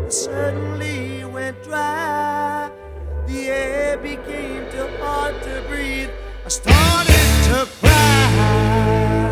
suddenly went dry. The air became too hard to breathe. I started to cry.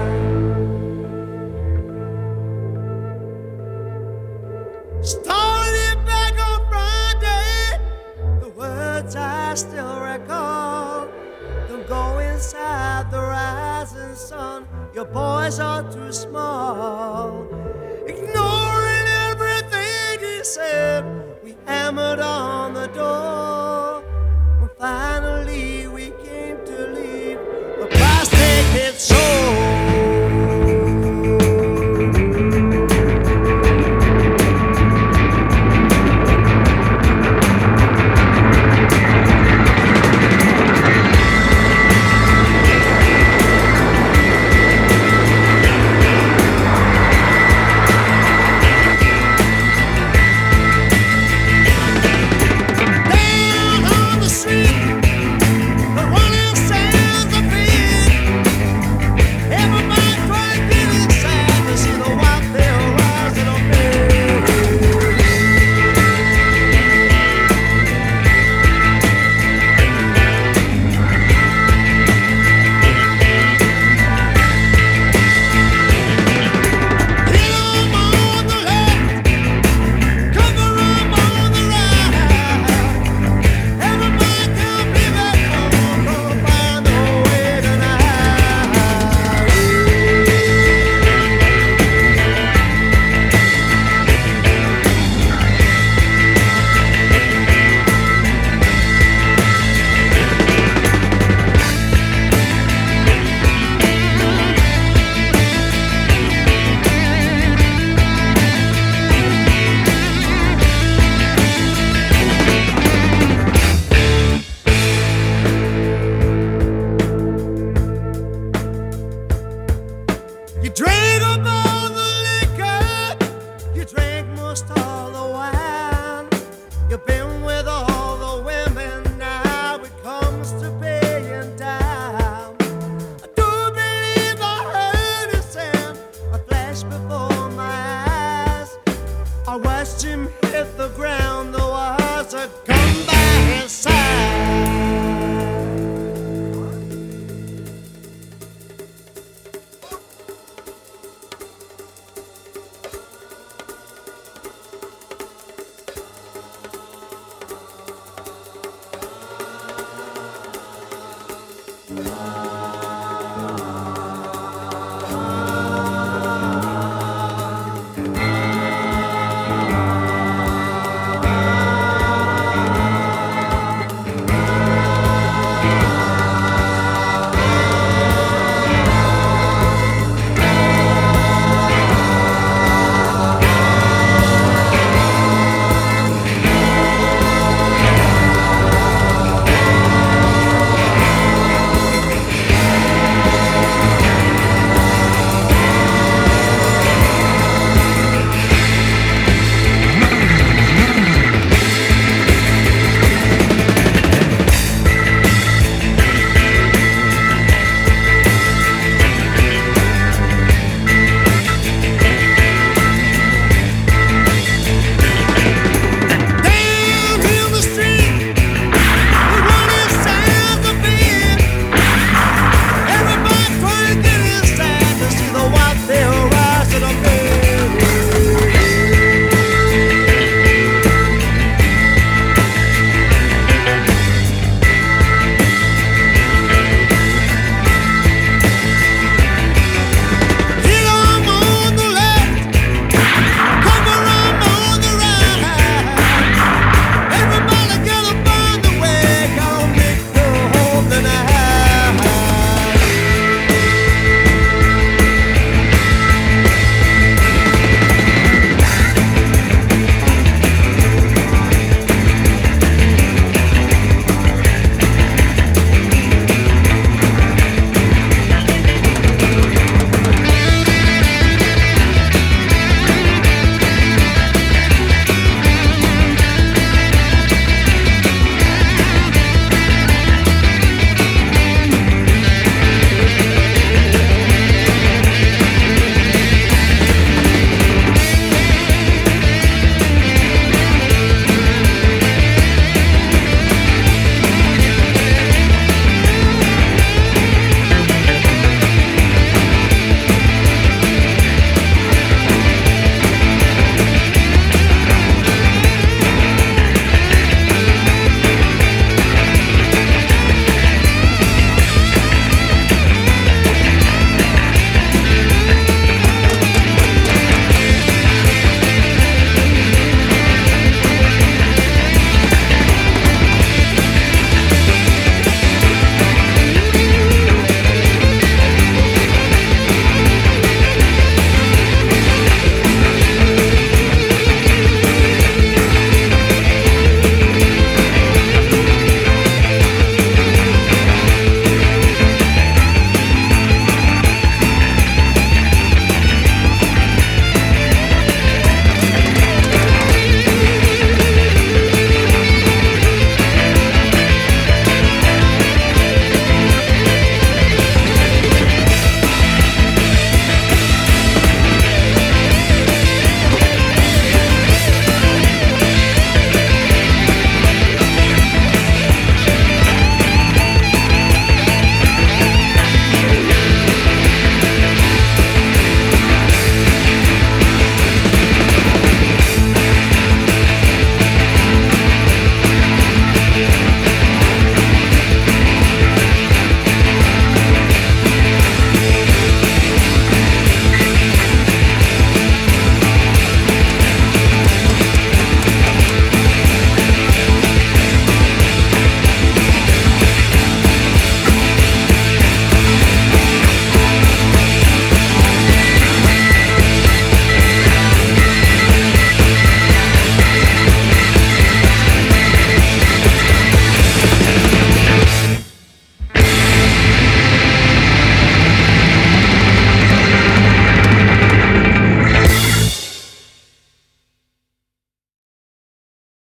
Started back on Friday. The words I still recall. Don't go inside the rising sun. Your boys are too small. Ignoring everything he said, we hammered on the door. When finally we came to leave, the price tag had sold. You drank up all the liquor, you drank most all the wine. You've been with all the women, now it comes to paying down. I do believe I heard a sound, a flash before my eyes. I watched him hit the ground, there was a gun by his side.